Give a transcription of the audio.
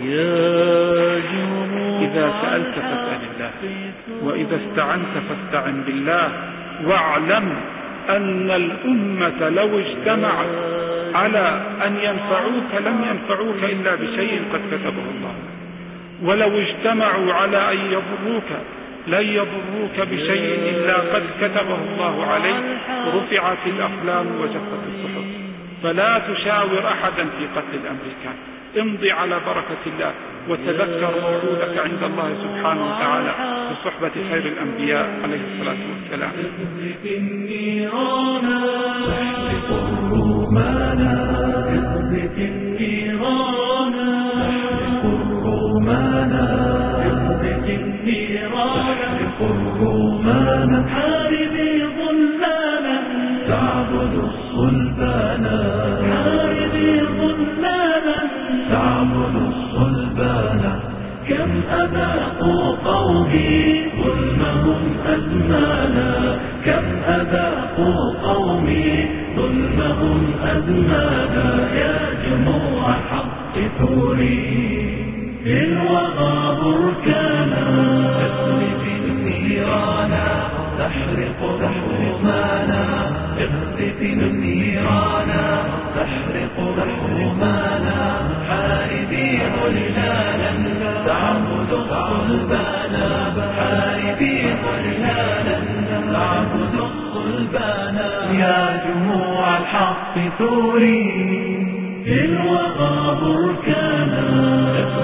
إذا سألت فاسأل الله، وإذا استعنت فاستعن بالله، واعلم أن الأمة لو اجتمعت على أن ينفعوك لم ينفعوك إلا بشيء قد كتبه الله، ولو اجتمعوا على أن يضروك لن يضروك بشيء إلا قد كتبه الله عليك. رفعت الأقلام وجفت الصحف، فلا تشاور أحدا في قتل الأمريكان، امضي على بركة الله، وتذكر موعودك عند الله سبحانه وتعالى بصحبة خير الأنبياء عليه الصلاة والسلام. حاربي ظلاما تعبد الصلبانا، حاربي ظلاما تعبد الصلبانا. كم أذاقوا قومي ظلمهم أزمانا، كم أذاقوا قومي ظلمهم أزمانا. يا جموع حق ثوري في الوغى بركانا، تسلب النيرانا تحرق رحمانا، اغتف النيرانا تحرق رحمانا. حاربي ظلالا تعبد الصلبانا، حاربي ظلالا تعبد الصلبانا. يا جموع الحق ثوري في الوغى بركانا.